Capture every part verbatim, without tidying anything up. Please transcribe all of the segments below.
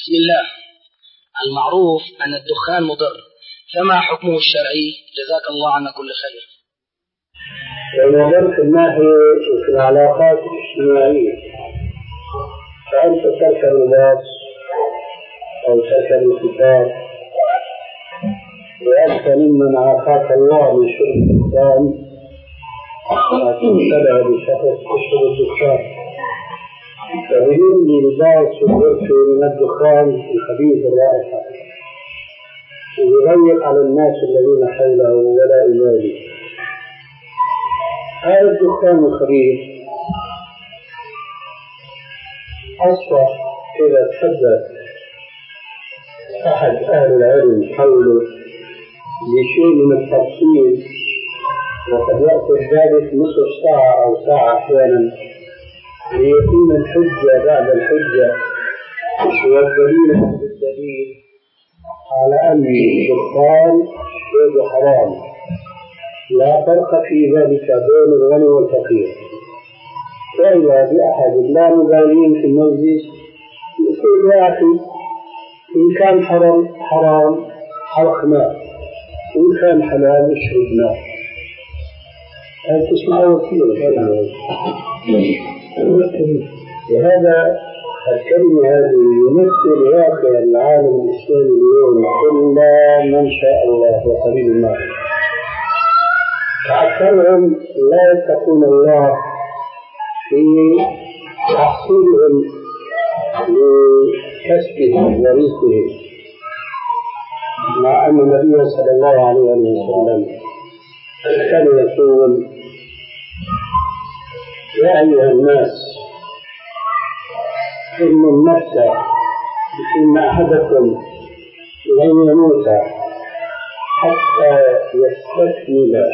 بسم الله. المعروف أن الدخان مضر، فما حكمه الشرعي؟ جزاك الله عنا كل خير. المضر في الناحية في العلاقات الاجتماعية، فأنت ترك اللباس أو ترك الانفتاح وأنت ممن عافاك الله من شرب الدخان، لكن تبع بشخص تشرب الدخان، فبدون لباس وغرفة من الدخان الخبيث الرائحة ويضيق على الناس الذين حوله ولا يبالي. هذا الدخان الخبيث أصبح إذا تحدث أحد أهل العلم حوله بشيء من التفصيل، وقد يأخذ ذلك نصف ساعة أو ساعة أحيانا ليكون الحجة بعد الحجة والدليل بعد الدليل على أن الدخان شيء حرام، لا فرق في ذلك بين الغني والفقير. فإذا بأحد اللامبالين في المجلس يقول يا أخي إن كان حرام حرام حرقناه، وإن كان حلال اشربناه. هل تسمعوا كثير؟ وهذا الكلمة هذه يمثل واقع العالم الإسلامي اليوم إلا من شاء الله وقليل الله. فأكثرهم لا يتقون الله في تحصيلهم لكسبهم ورزقهم، مع أن النبي صلى الله عليه وسلم كان يقول يا أيها الناس إن النفس إن أحدكم لن يموت حتى يستكمل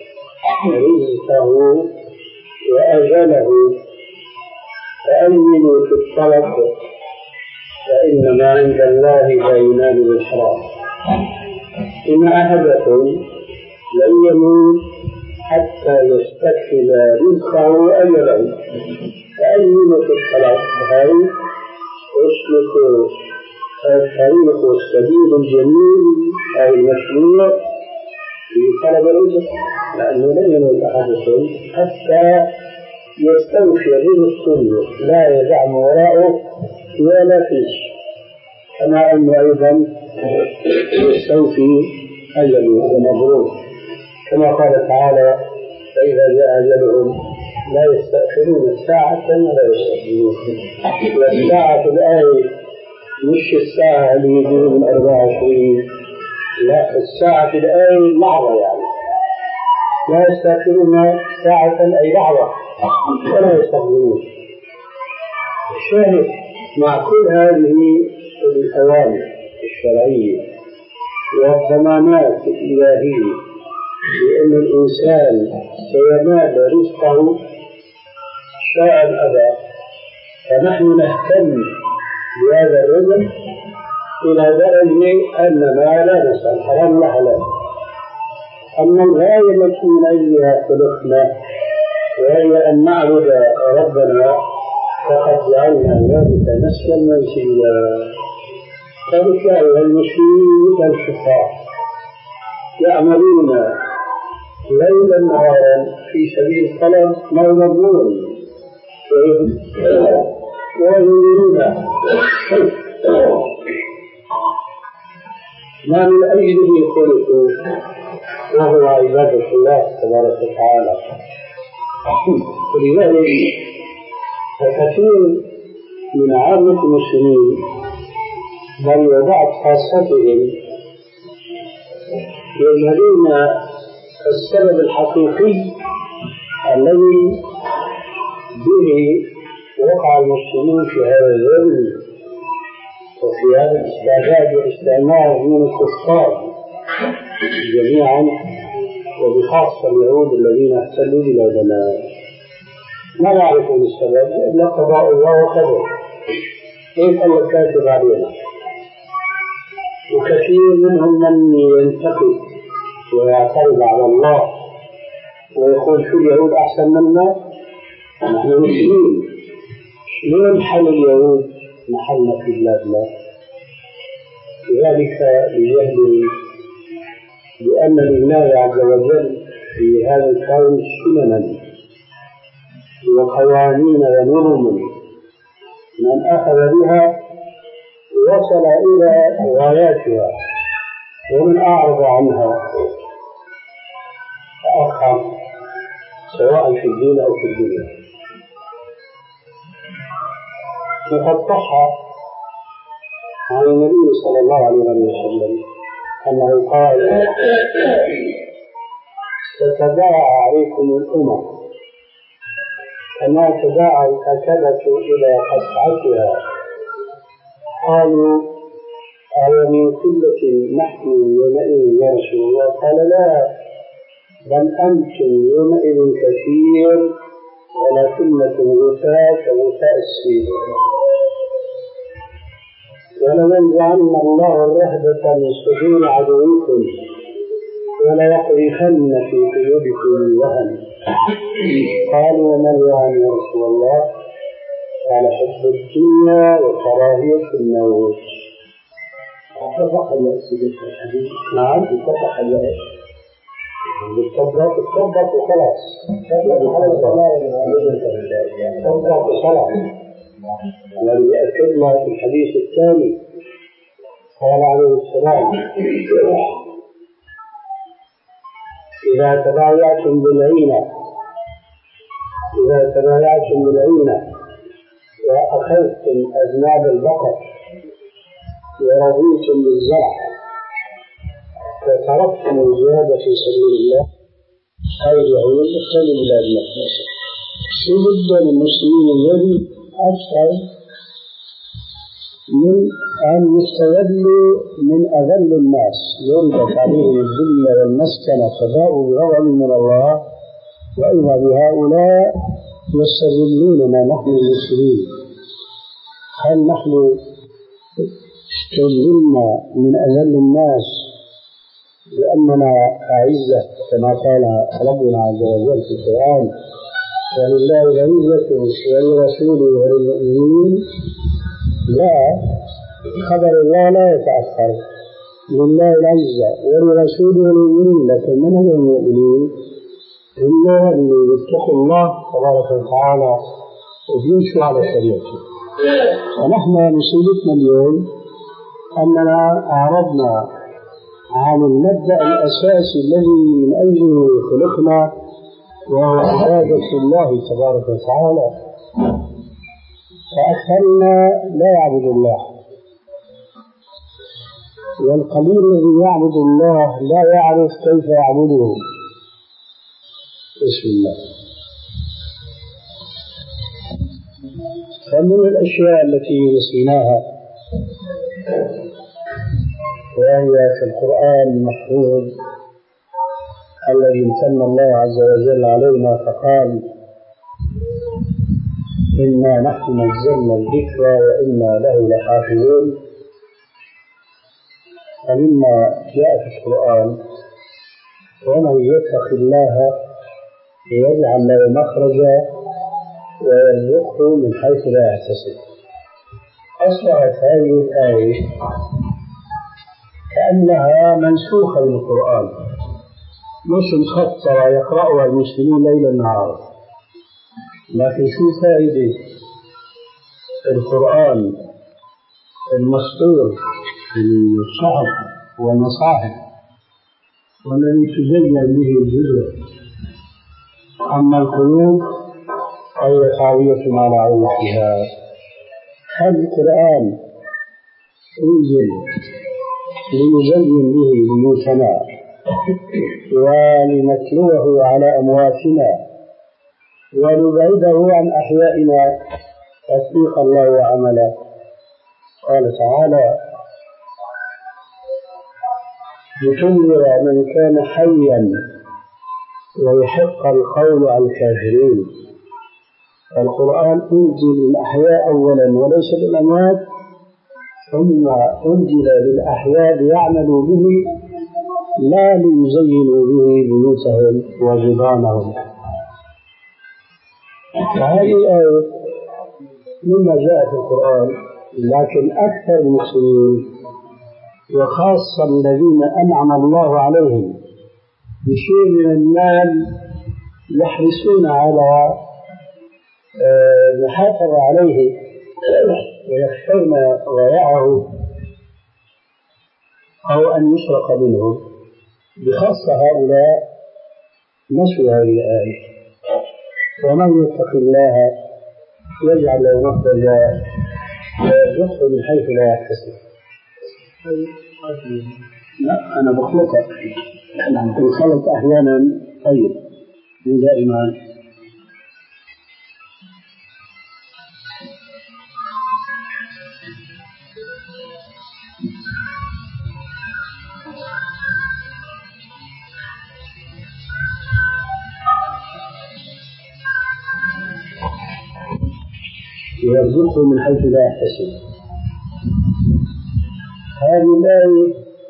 رزقه وأجله، فأمنوا في الطلب فإن ما عند الله لا ينال بالحرام. إن أحدكم لن يموت حتى يستكمل رزقه وأجله، فأمنوا في الطلب. هذه اسلكوا الطريق والسبيل الجميل أو المشروع في طلب الرزق، لأنه لن يموت أحدكم حتى يستوفي الرزق كله، لا يدع وراءه ولا فيش، كما أنه أيضا يستوفي أجله ومبروك، كما قال تعالى فإذا جاء أجلهم لا يستأخرون ساعة ولا يستقدمون. والساعة في الآية مش الساعة اللي يجوز من أربعة وعشرين، لا، الساعة في الآية لحظة، يعني لا يستأخرون ساعة أي لحظة ولا يستقدمون. الشاهد مع كل هذه الأوامر الشرعية والضمانات الإلهية بأن الإنسان سينال رزقه شاء أبى، فنحن نهتم بهذا الرزق إلى درجة أننا لا نسأل حرام ولا حلال. أما الغاية التي من أجلها خلقنا وهي أن نعبد ربنا فقد جعلنا ذلك نسلا منسيا. ذلك أيها المسلمين والكفار يعملون ليلا نهارا في سبيل الطلب ما يضمون ويريدون ما من أجله خلقوا، وهو عبادة الله تبارك وتعالى. ولذلك الكثير من عامة المسلمين بل وبعض خاصتهم يجهلون السبب الحقيقي الذي به وقع المسلمين في هذا الذل وفي هذا الاستعباد والاستعمار من الكفار جميعا، وبخاصة اليهود الذين احتلوا بلادنا. ما يعرفون السبب إلا قضاء الله وقدره، كيف الله كاتب علينا. وكثير منهم من ينتقد ويعترض على الله ويقول شو اليهود أحسن منا؟ نحن مسلمين، شلون حل اليهود محلنا في بلادنا؟ ذلك لجهل بأن لله عز وجل في هذا الكون سننا وقوانين ونظم من أخذ بها وصل إلى غاياتها ومن أعرض عنها فأخر سواء في الدين أو في الدنيا. وقد صح عن النبي صلى الله عليه وسلم أنه قال: ستداعى عليكم الأمم كما تداعى الأكلة إلى قصعتها. قالوا: أو من قلة نحن يومئذ يا رسول الله؟ قال: لا، بل أنتم يومئذ كثير ولكنكم غثاء كغثاء السيل. ولننزعن الله الرهبة من صدور عدوكم وليقذفن في قلوبكم الوهن. قالوا: وما الوهن يا رسول الله؟ قال: حب الدنيا وكراهية الموت. اتفق الناس بالحديث. نعم اتفق الناس بالطبق الطبق وخلاص. الطبق وخلاص. الذي يأكدنا في الحديث الثاني قال عليه السلام: إذا تبايعتم بالعينة إذا تبايعتم بالعينة وأخذتم أذناب البقر ورضيتم بالزرع وتركتم الجهاد في سبيل الله فارجعوا واستلموا إلى الله. شو بد للمسلمين الذي أكثر من أن يستغلوا من أذل الناس يربط عليهم الذل والمسكنة فباءوا بغضب من الله، وإذا بهؤلاء يستغلوننا نحن المسلمين. هل نحن استغلنا من أذل الناس لأننا أعزة كما قال ربنا عز وجل في القرآن: ولله العزة ولرسوله وللمؤمنين؟ لا، خبر الله لا يتأخر. لله العزة ولرسوله وللمؤمنين، لكن من هم المؤمنين؟ هم اللي يتقوا الله تبارك وتعالى ويمشوا على شريعته. ونحن مصيبتنا اليوم أننا أعرضنا عن المبدأ الأساسي الذي من أجله خلقنا، وهو عبادة الله تبارك وتعالى. فأكثرنا لا يعبد الله، والقليل الذي يعبد الله لا يعرف كيف يعبده. بسم الله. فمن الأشياء التي نسيناها وهي في القرآن المحفوظ الذي امتن الله عز وجل علينا فقال: إنا نحن نزلنا الذكر وإنا له لحافظون. فمما جاء في القرآن: ومن يتق الله يجعل له مخرجا ويرزقه من حيث لا يحتسب. أصبحت هذه الآية كأنها منسوخة من القرآن، مش مخطرة يقرأها المسلمين ليلا نهارا. لكن شو فائدة القرآن المسطور في الصحف والمصاحف والذي تزين به الجزء، أما القلوب فهي خاوية على عروشها. هذا القرآن أنزل لنزين به بيوتنا ولنتلوه على أمواتنا ونبعده عن أحيائنا تصديق الله وعمله. قال تعالى: لتنذر من كان حيا ويحق القول على الكافرين. القرآن أنزل للأحياء أولا وليس للأموات، ثم أنزل للأحياء ليعملوا به لا ليزينوا به بيوتهم وجدرانهم. فهذه الآية مما جاء في القرآن، لكن أكثر المسلمين وخاصة الذين أنعم الله عليهم بشيء من المال يحرصون على المحافظة عليه ويخشون ضياعه أو أن يسرق منه، بخاصة هؤلاء نسوا هذه الآية: ومن يتق الله يجعل له مخرجا ويرزقه من حيث لا يحتسب. لا أنا بخلطها، الخلط أحيانا طيب مو دائما. ويرزقه من حيث لا يحتسب. هذه الآية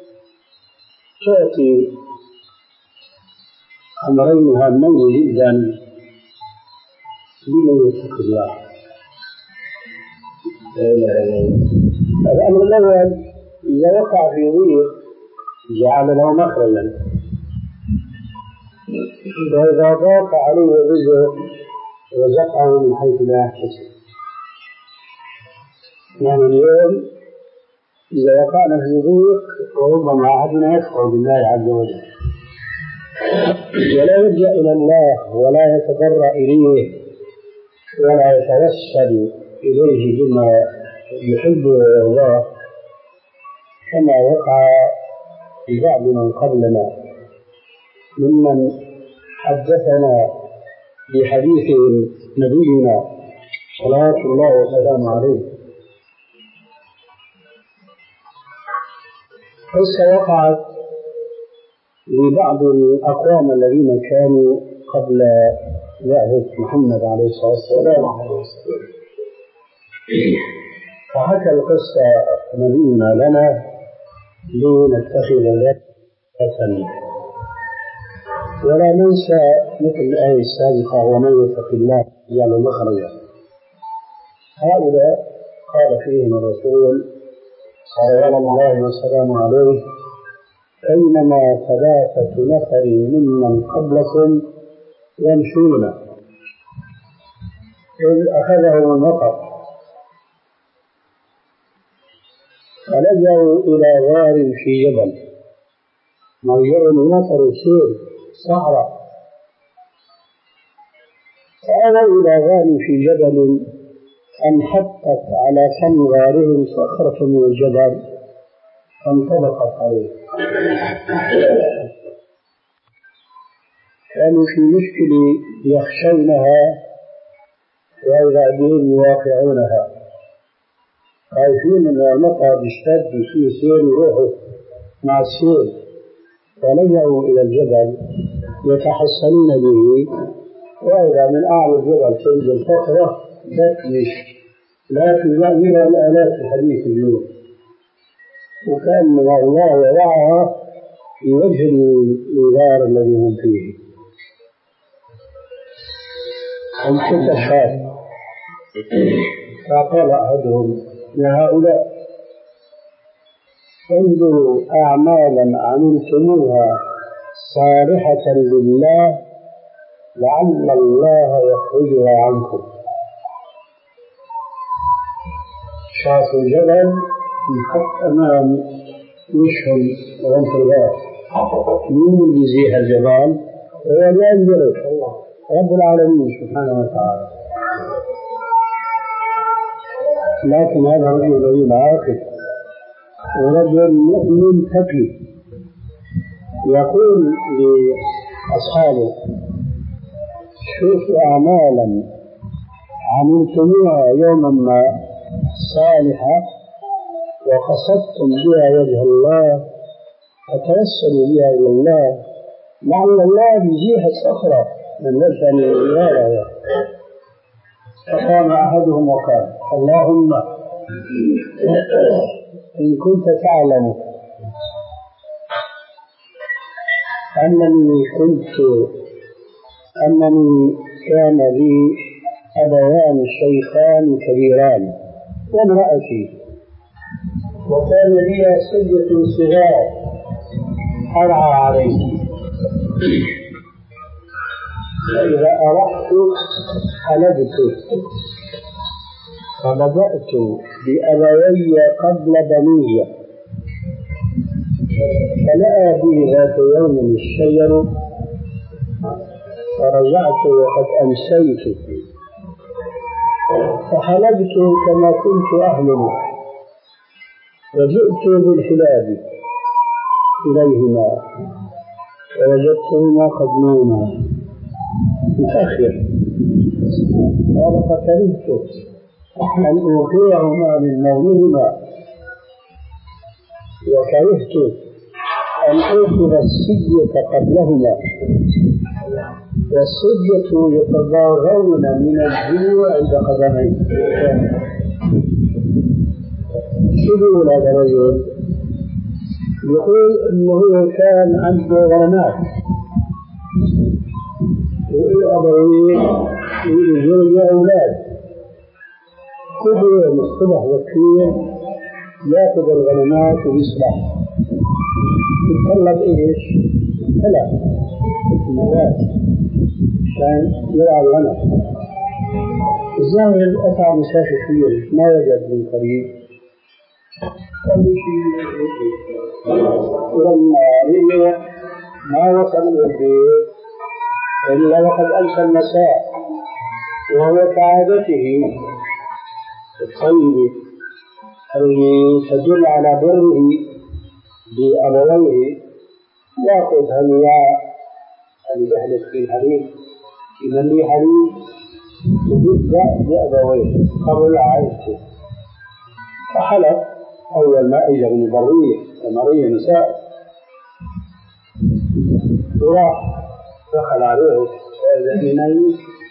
تعطي أمرين هامين جدا لمن يتق الله. الأمر الأول: إذا وقع في ضيق جعل له مخرجا، وإذا ضاق عليه الرزق رزقه من حيث لا يحتسب. يعني اليوم إذا وقعنا في ضيق وربما أحدنا يكفر بالله عز وجل ولا يلجأ إلى الله ولا يتضرع إليه ولا يتوسل إليه بما يحب الله، كما وقع لبعض من قبلنا ممن حدثنا بحديث نبينا صلوات الله وسلامه عليه. قصة وقعت لبعض الأقوام الذين كانوا قبل بعثة محمد عليه الصلاة والسلام، فحكى القصة نبينا لنا لنتخذ ذات ولا ننسى مثل الآية السابقة: ومن يتق الله يجعل له مخرجا. هؤلاء قال فيهم الرسول صلى الله وسلم عليه: أينما ثلاثة نفر ممن قبلكم يمشون إذ أخذهم المطر فلجأوا إلى غار في جبل، مرجع المطر يصير صحراء، فأووا إلى غار في جبل انحطت على فم غارهم صخرة من الجبل فانطبقت عليه. كانوا في مشكلة يخشونها وإذا بهم يواقعونها، خايفين أن المطر يشتد ويصير سيل يروحوا مع السيل، فلجأوا إلى الجبل يتحصنون به، وإذا من أعلى الجبل تنزل فترة تكلش لكن لا يرى الآلات في حديث اليوم، وكأن الله وضعها في وجه الغار الذي هم فيه. انتشر فقال أحدهم: يا هؤلاء انظروا أعمالا عملتموها صالحة لله لعل الله يخرجها عنكم. شافوا جبل ينحط أمام وشهم وهم في الغار، مين اللي يزيح الجبال؟ هو اللي ينزله الله رب العالمين سبحانه وتعالى. لكن هذا رجل رجل عاقل ورجل مؤمن تقي، يقول لأصحابه: شوفوا أعمالا عملتموها يوما ما صالحة وقصدتم بها وجه الله فتوسلوا بها إلى الله لعل الله يزيح الصخرة من وجه الغار. فقام أحدهم وقال: اللهم إن كنت تعلم أنني كنت أنني كان لي أبوان شيخان كبيران وامرأتي وكان لي سجة صغار أرعى عليه، فإذا أرحت حلبت، فبدأت بأبوي قبل بني، فلأى بي ذات يوم الشجر، فرجعت وقد أمسيت، فحلبت كما كنت أهلم، وجئت بالحلاب إليهما ووجدتهما قد نوما متأخر، قال فكرهت أن أوقيهما من نومهما، وكرهت أن أوقظ السجية قبلهما، والسجية يتضاغون من الجوع عند قدميه. شبه هذا الرجل يقول أنه كان عنده غنمات وأبويه يقول يا أولاد كل يوم الصبح بكير يأخذ الغنمات ويصبح يتطلب إيش؟ ثلاث مرات عشان يرعى الغنم. الظاهر أتى مسافة كبيرة ما وجد من قريب، ولما ما وصل البيت إلا وقد أمسى المساء، وهو كعادته الطيب الذي تدل على بره بأبويه، يأخذ هالمياه اللي دخلت في الحليب إذا لي حليب ويبدأ بأبويه قبل عائلته، فحلب أول ما أجى من البرية المرية مساء، وراح دخل عليه وإذا حينئذ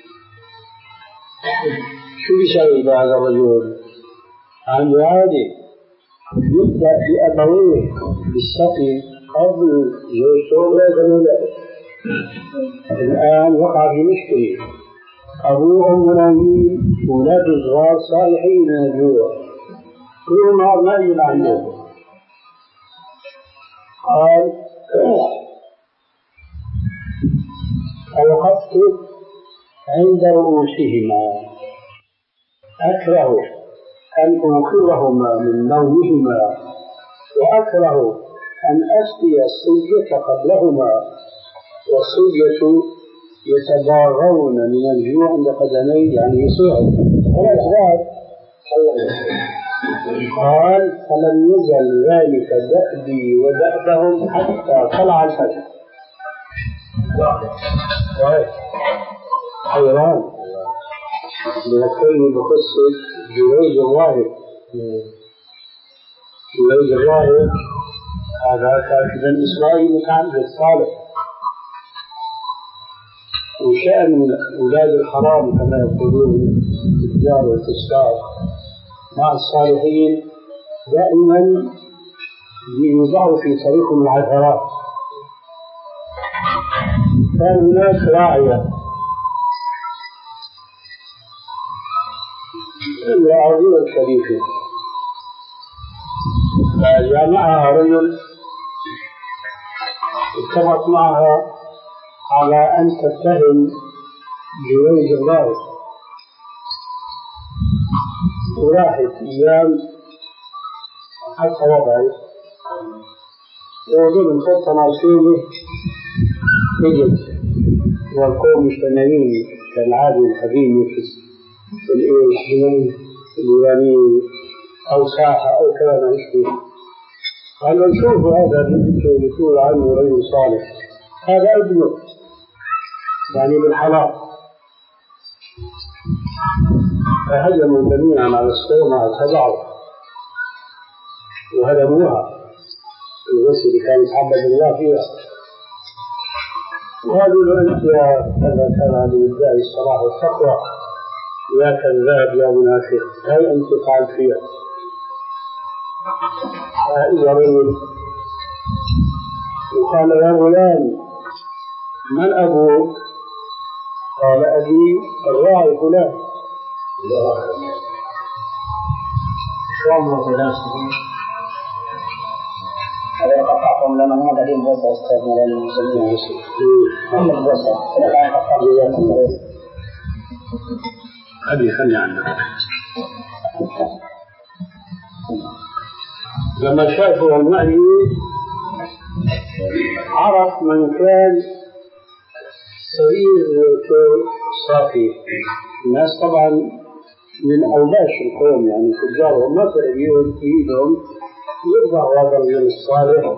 شو بيسوي هذا الرجل؟ عنده عادي يبدأ بأبويه بالسقي قبل زوجته ولاده. الآن وقع في مشكلة، أبوهم منامين، أولاد صغار صالحين من الجوع، كل نهار ما يجي عنده. قال فوقفت عند رؤوسهما أكره أن أوقظهما من نومهما، وأكره أن أسقي السجية قبلهما، والسجية يتضاغون من الجوع عند قدميه يعني يصيعوا والأسباب. قال فلم يزل ذلك دأبي ودأبهم حتى طلع الفجر. حيران لنتكلم بقصة جريج الراهب. جريج الراهب هذا كان في بني إسرائيل متعبد صالح، وشأن من أولاد الحرام كما يقولون التجار والتجار مع الصالحين دائما يوضعوا في طريقهم العثرات. كان هناك راعية العظيم الشريفة، فجامعها رجل اتفق معها على أن تتهم جريج الراهب، وراحت أيام حتى وضعي وضمن خطة مرسومة تجد والقوم مجتمعين كالعادة القديم مثل الإيش الإيراني أو ساحة أو كلام يشبه. قال نشوف هذا اللي يقول عنه رجل صالح، هذا ابنه يعني بالحلال. فهجموا جميعا على الصومعة تبعوا وهدموها الوسيلة اللي كان يتعبد الله فيها، وقالوا له أنت يا كذا كذا للداعي الصلاح والتقوى يا كذاب يا منافق، هل أنت فعلت فيها؟ فإذا رجل وقال يا غلام من أبوك؟ قال أبي الراعي فلان. أخاهم لما ما قاعدين بوسع استاذنا للمسلمين هم البوسع هذه خلي عنها. لما شافوا المعني عرف من كان صغير صافي. الناس طبعا من أوباش القوم يعني تجارهم ما تلاقيهم في ايدهم يرضعوا هذا الرجل الصالح.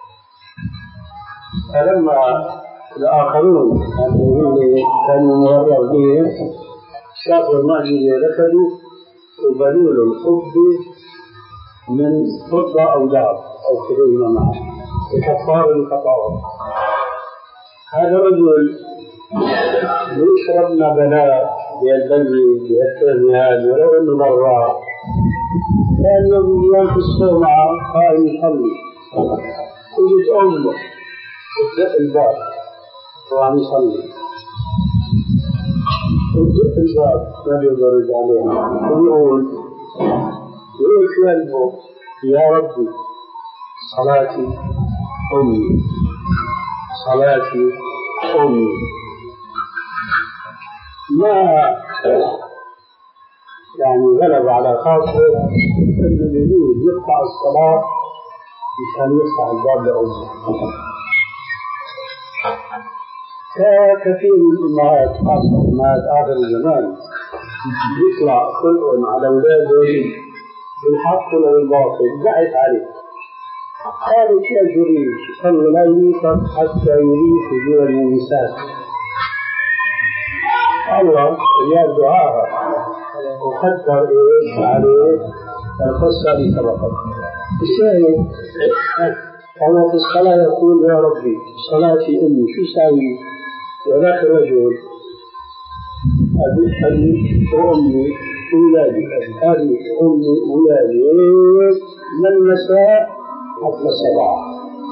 فلما الآخرون اللي كانوا مرر به شافوا المعجزة ركضوا وبنوا له القبة من فضة أو ذهب أو كريمة معه كفار الخطاوة. هذا الرجل يشربنا بلاء بيدلي بيتهمها ولو انه ضراء كان يوم في الصومعة قائم يصلي وجد امه تدق الباب وعم يصلي تدق الباب ما بيقدر عليه ويقول يقول في قلبه يا ربي صلاتي امي صلاتي امي. ما يعني غلب على خاطره انه يريد يقطع الصلاه مشان يفتح الباب لامه. كثير من الامهات خاصه امهات اخر الزمان يطلع خلقهم على اولادهم بالحق ولا بالباطل ضعف عليه. قالوا يا جريج صلوا لا يوقف حتى يريد وجوه النساء. الله يا دعاها وقدر ايش عليه القصه اللي سبقت. الشاهد هو في الصلاه يقول يا ربي صلاتي امي شو ساوي؟ وذاك الرجل ابي وامي اولادي ابي امي اولادي من المساء حتى الصباح.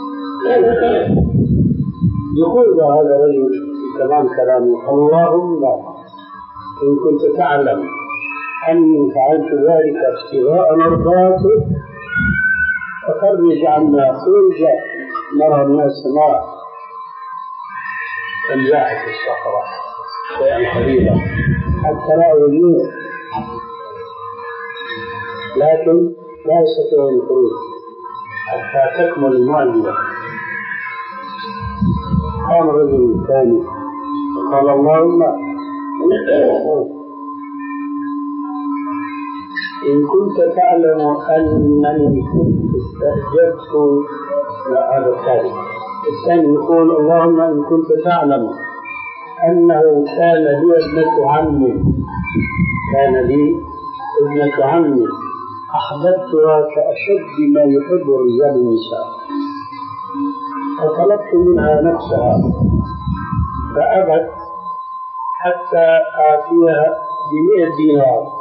يقول هذا الرجل كلام كلامه اللهم إن كنت تعلم أني فعلت ذلك ابتغاء مرضاتك فخرج عنا خرجا نرى الناس معه فانزاحت الصخرة شيئا قليلا حتى لا يولون لكن لا يستطيعون الخروج حتى تكمل المعجزة. قام الرجل الثاني قال اللهم إن كنت تعلم أنني كنت استأجرت هذا الثاني الثاني يقول اللهم إن كنت تعلم أنه كان لي ابنة عمي كان لي ابنة عمي أحببتها كأشد ما يحب الرجال النساء فطلبت منها نفسها فأبت حتى آتيها بمئة دينار.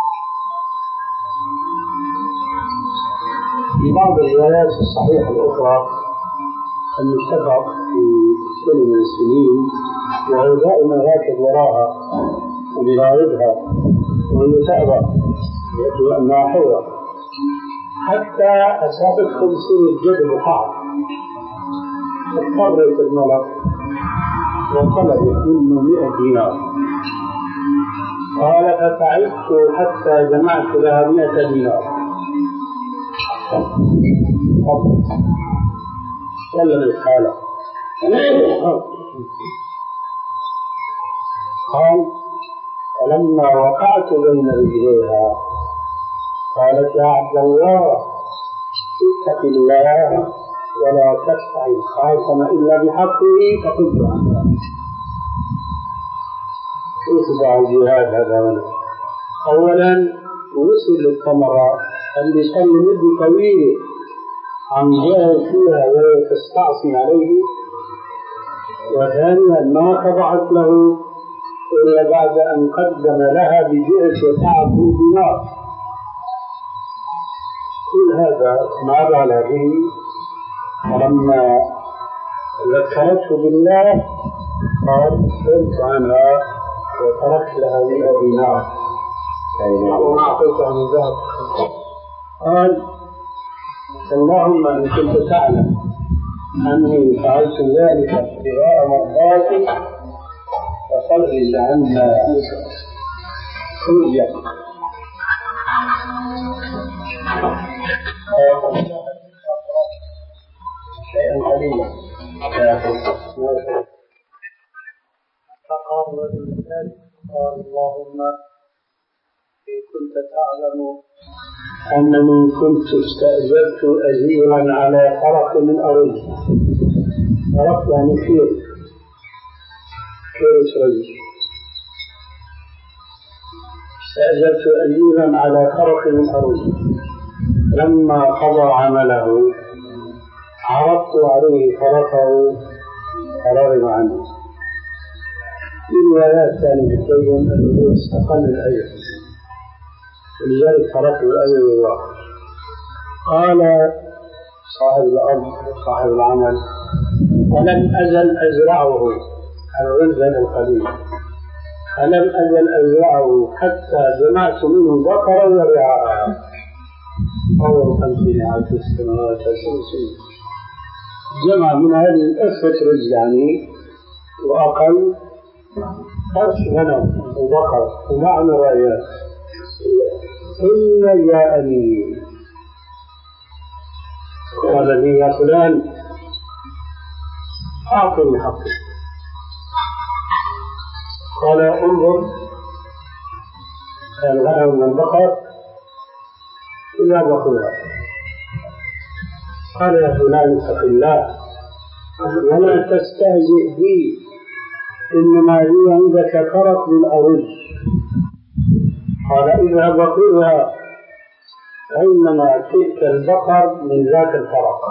في بعض الروايات الصحيحة الأخرى أن اشتغل في سنة من السنين وهو دائما راكب وراها ويراودها وهي تأبى يأتي أنها حرة حتى أصابت خمسين الجد وقعت. اضطرت الملك وطلبت منه مئة دينار. قال فتعبت حتى جمعت لها مئة دينار. سلم الحالة. قال فلما وقعت بين رجليها قالت يا عبد الله اتق الله ولا تفتح الخاتم إلا بحقه فقلت عنها. شوف بقى الجهاد هذا أولا وصل للثمرة اللي صار مدة طويلة عم جاهد فيها وهي تستعصي عليه. وثانيا ما خضعت له إلا بعد أن قدم لها بجئة وتعب من دينار. كل هذا ما بال به. فلما ذكرته بالله قال قلت عنها وتركت لها مئة دينار وما أعطيتها من ذهب. قال اللهم إن كنت تعلم أني فعلت ذلك ابتغاء مرضاتي ففرج عنا خرجا. شيئا قليلا. فقال الرجل الثالث قال اللهم إن كنت تعلم أنني كنت استأجرت أجيرا على فرق من أرض. فرق يعني خير خير رجل. استأجرت أجيرا على فرق من أرض، لما قضى عمله عرضت عليه فرقه فرغب عنه. في روايات ثانية تبين أنه استقل الأجر، ولذلك فرقه الأجر الله. قال صاحب الأرض صاحب العمل ولم أزل أزرعه على الرجل القديم، فلم أزل أزرعه حتى جمعت منه بقرا ورعاء أول خمسين عشر سنوات عشر سنين. جمع من هذه الأسفة رجل يعني وأقل فرش غنم وبقر ومعنى رأيات. ثم جاءني قال لي يا فلان أعطني حقي. قال انظر الغنم والبقر إلا بقرها. قال يا فلان اتق الله ولا تستهزئ بي، إنما لي عندك فرق من أرز. قال إذا بقرها فإنما تلك البقر من ذاك الفرق.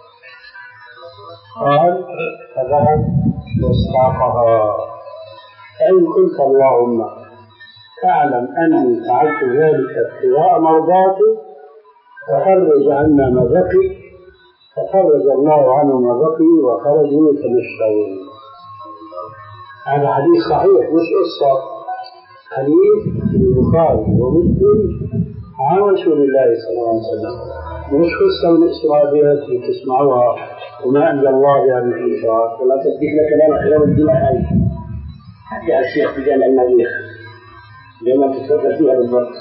قال فذهب واستعطها. فإن قلت اللهم تعلم أني فعلت ذلك ابتغاء مرضاتي ففرج عنا ما بقي، ففرج الله عنه ما بقي وخرجوا يتمشون. هذا حديث صحيح مش قصة، حديث البخاري ومسلم عن رسول الله صلى الله عليه وسلم، مش قصة من إسرائيليات تسمعوها وما أنزل الله بها من إنشاء ولا تثبت لك كلام كلام الدماء حتى الشيخ في جامع المريخ لما تتفكر فيها بالضبط.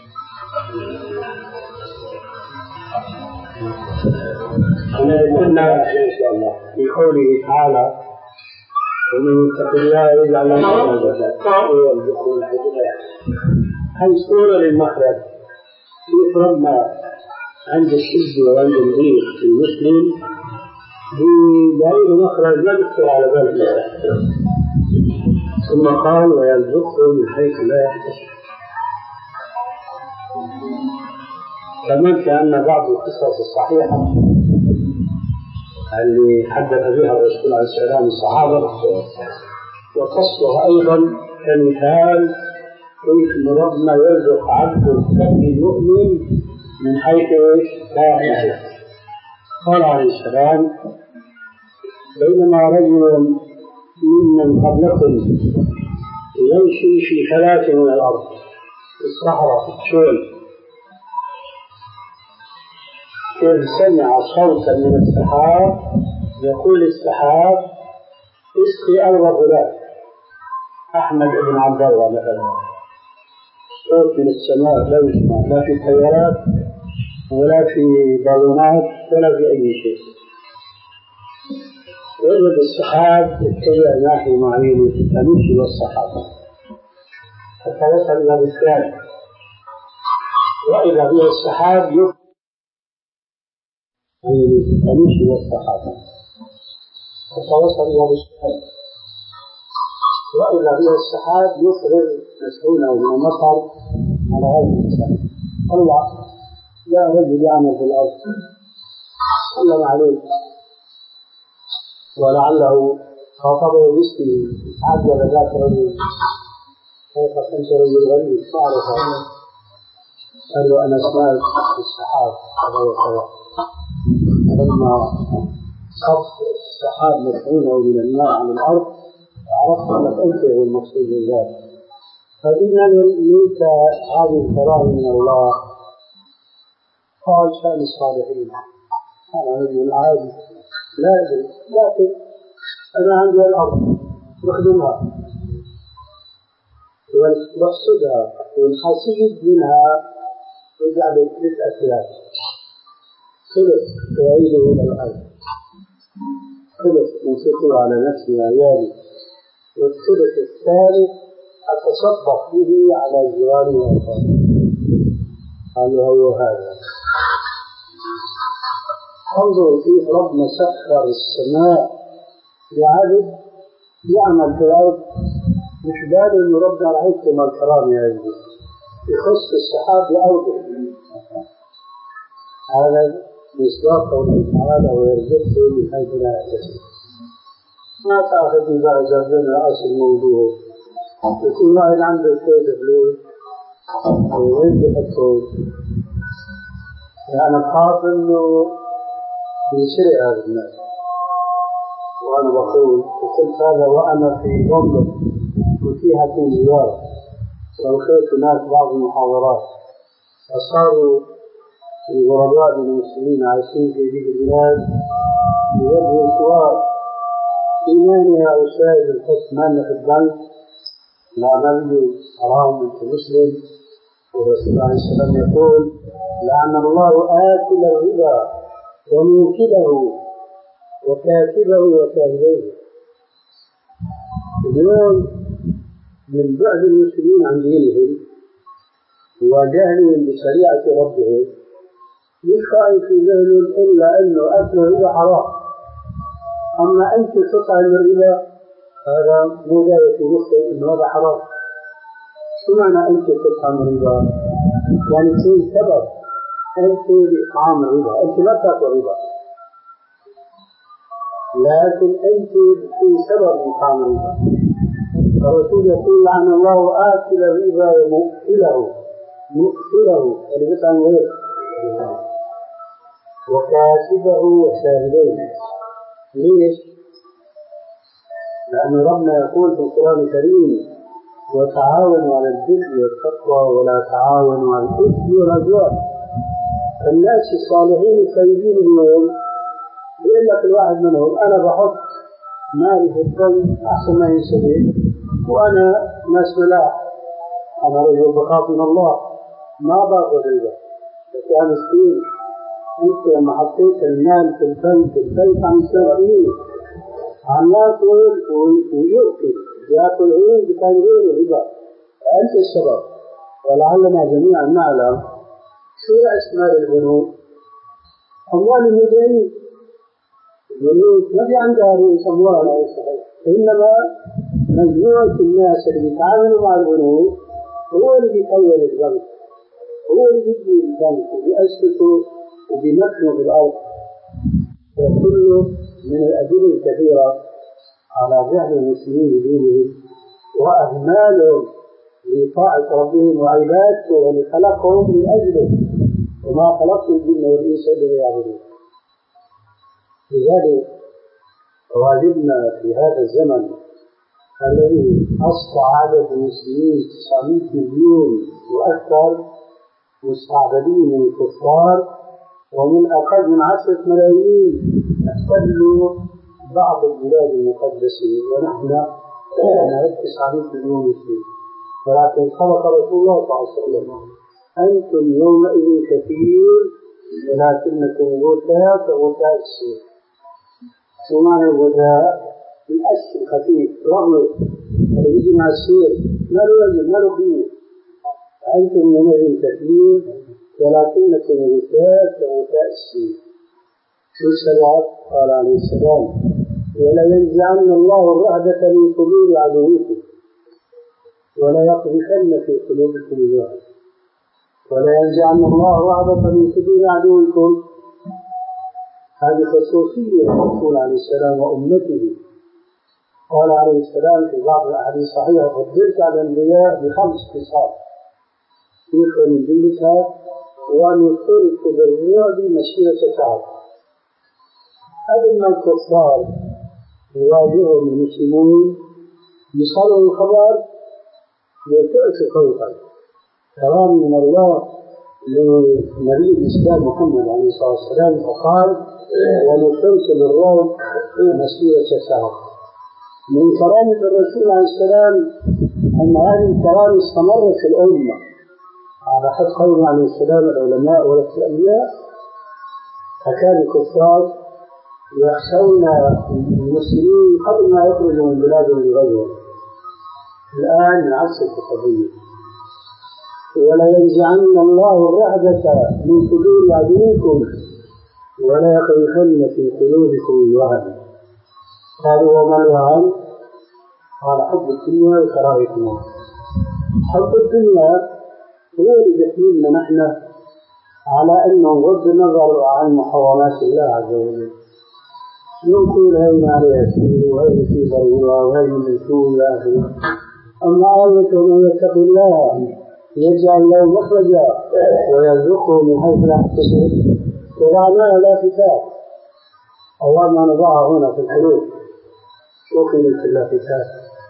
كنا إن شاء الله في قوله تعالى ومن يتق الله يجعل له مخرجا ويرزقه من حيث لا يحتسب. هي صورة للمخرج. يفرضنا عند الشد وعند الضيق في المسلم بغير مخرج لا يخطر على باله. ثم قال ويرزقه من حيث لا يحتسب. كمان كأن بعض القصص الصحيحة اللي حدث بها الرسول عليه السلام الصحابة وقصها أيضا كمثال كيف ربنا يرزق عبد المؤمن من حيث لا يحتسب. قال عليه السلام بينما رجل ممن قبلكم يمشي في ثلاث من الأرض في الصحراء في الشول، إذ سمع صوتا من السحاب يقول السحاب اسقي أرض فلان أحمد بن عبد الله مثلا. صوت من السماء لا يسمع لا في طيارات ولا في بالونات ولا في أي شيء. وجد السحاب اتجه ناحية معينة فمشي والسحاب حتى وصل إلى بستان، وإذا به السحاب يفرغ فمشي والسحاب حتى وصل إلى بستان، وإذا به السحاب يفرغ مسحونه من المطر على هذا الإنسان. الله يا رجل يعمل في الأرض سلم عليه ولعله خاطبه باسمه عجب ذاك الرجل كيف كنت رجل غريب تعرف قال له أنا سمعت في السحاب هذا وكذا. لما صف السحاب مسحونه من الماء على الأرض عرفت أنك أنت هو المقصود بذلك. فإذا ليس هذه الكرامة من الله. قال شأن الصالحين أنا رجل عادي لا أدري، لكن أنا عندي الأرض بخدمها وبحصدها والحصيد منها يرجع لثلاث أسلاك: ثلث تعيده إلى الأرض، ثلث أنفقه على نفسي وعيالي، والثلث الثالث أتصدق به على جيراني وأقاربي. قالوا هو هذا. انظروا كيف ربنا سخر السماء لعبد يعمل في الأرض، مش باله إنه ربنا رعيتكم الكرام يا عزيزي، يخص السحاب بأرضه. هذا مصداق قوله تعالى: ويرزقه من حيث لا يحتسب. ما تأخذني بقى زرنا أصل الموضوع، يكون واحد عنده شوية فلوس وين بيحطه؟ يعني خاف إنه يشري هذا الناس. وأنا بقول وقلت هذا وأنا في لندن متيحة في زيارة، ولقيت هناك بعض المحاضرات، فصاروا الغرباء من المسلمين عايشين في هذه البلاد يوجهوا سؤال: إيماني يا أستاذ الحكم أن في البنك العمل حرام أنت مسلم، والرسول عليه السلام يقول: لعن الله آكل الربا وموكله وكاتبه وشاهديه. اليوم من بعد المسلمين عن دينهم وجهلهم بشريعة ربهم مش خائف في ذهنهم إلا أنه أكل الربا حرام. أما أنت تطعم الربا هذا مو جاي في مخك إنه هذا حرام. شو معنى أنت تطعم الربا؟ يعني تكون سبب أنت بإطعام الربا، أنت لا تأكل الربا لكن أنت في سبب إطعام الربا. الرسول يقول: لعن الله آكل الربا ومؤكله مؤكله اللي بيطعم غيره وكاتبه وشاهديه. ليش؟ لأن ربنا يقول في القرآن الكريم: وتعاونوا على البر والتقوى ولا تعاونوا على الإثم والعدوان. الناس الصالحين الطيبين اليوم يقول لك الواحد منهم: أنا بحط مالي في البنك أحسن ما ينسبه، وأنا ناس ملاح، أنا رجل بخاف من الله ما باخذ ربا. يا مسكين، أنت لما حطيت المال في البنك البنك عم يسوي عم ياكل ويؤكل ياكل عيون بكان غير الربا، أنت السبب. ولعلنا جميعا نعلم شو رأس مال البنوك؟ أموال المدعين. البنوك ما في عندها رؤوس أموال، إنما مجموعة الناس اللي بيتعاملوا مع البنوك هو اللي بيطور البنك، هو اللي بيبني البنك وبيأسسه وبيمكنه في الأرض. وكله من الأدلة الكثيرة على جهل المسلمين بدينهم وأهمالهم لطاعة ربهم وعبادته واللي خلقهم من أجله، وما خلقت الجن والإنس إلا ليعبدون. لذلك واجبنا في هذا الزمن الذي أصبح عدد المسلمين تسعمائة مليون وأكثر مستعبدين من الكفار، ومن أقل من عشرة ملايين احتلوا بعض البلاد المقدسة، ونحن نعد تسعمائة مليون مسلم. ولكن خلق رسول الله صلى الله عليه وسلم: أنتم يومئذ كثير ولكنكم غثاء كغثاء السيل. شو معنى الغثاء؟ الأش الخفيف رغم اللي يجي مع السيل ما له وزن ما له قيمة. أنتم يومئذ كثير ولكنكم غثاء كغثاء السيل. شو السبب؟ قال عليه السلام: ولا ينزعن الله الرهبة من قلوب عدوكم ولا يقذفن في قلوبكم الوهن. ولا ينزعن الله الرهبة من قلوب عدوكم، هذه خصوصية الرسول عليه السلام وأمته. قال عليه السلام في بعض الأحاديث الصحيحة: فضلت على الأنبياء بخمس خصال يخرج من جملتها: وأن يخرج بالرعب مشيئة شعب. قبل ما الكفار يواجههم المسلمون يصلوا الخبر يرتعشوا خوفا كرام من الله لنبي الإسلام محمد عليه الصلاة والسلام فقال ونصرت بالروم مسيرة سنة. من كرامة الرسول عليه السلام أن هذه الكرامة استمرت في الأمة على حد قوله عليه السلام العلماء ورثة الأنبياء، فكان الكفار يخشون المسلمين قبل ما يخرجوا من بلادهم لغزوة. الآن العكس القضية، ولا ينزعن الله الرهبة من صدور عدوكم ولا يقذفن في قلوبكم الوهن. قالوا وما الوهن؟ قال حب الدنيا وكراهية الموت. حب الدنيا هو اللي يحملنا نحن على أن نغض النظر عن محرمات الله عز وجل، نقول هين عليها سبيل وهين في ضرورة وهين من سوء إلى آخره. أما آية ومن يتق الله يجعل له مخرجا ويرزقه من حيث لا يحتسب، وضعناها لا فتاة. الله ما نضعها هنا في الحلول وكلمة لا فتاة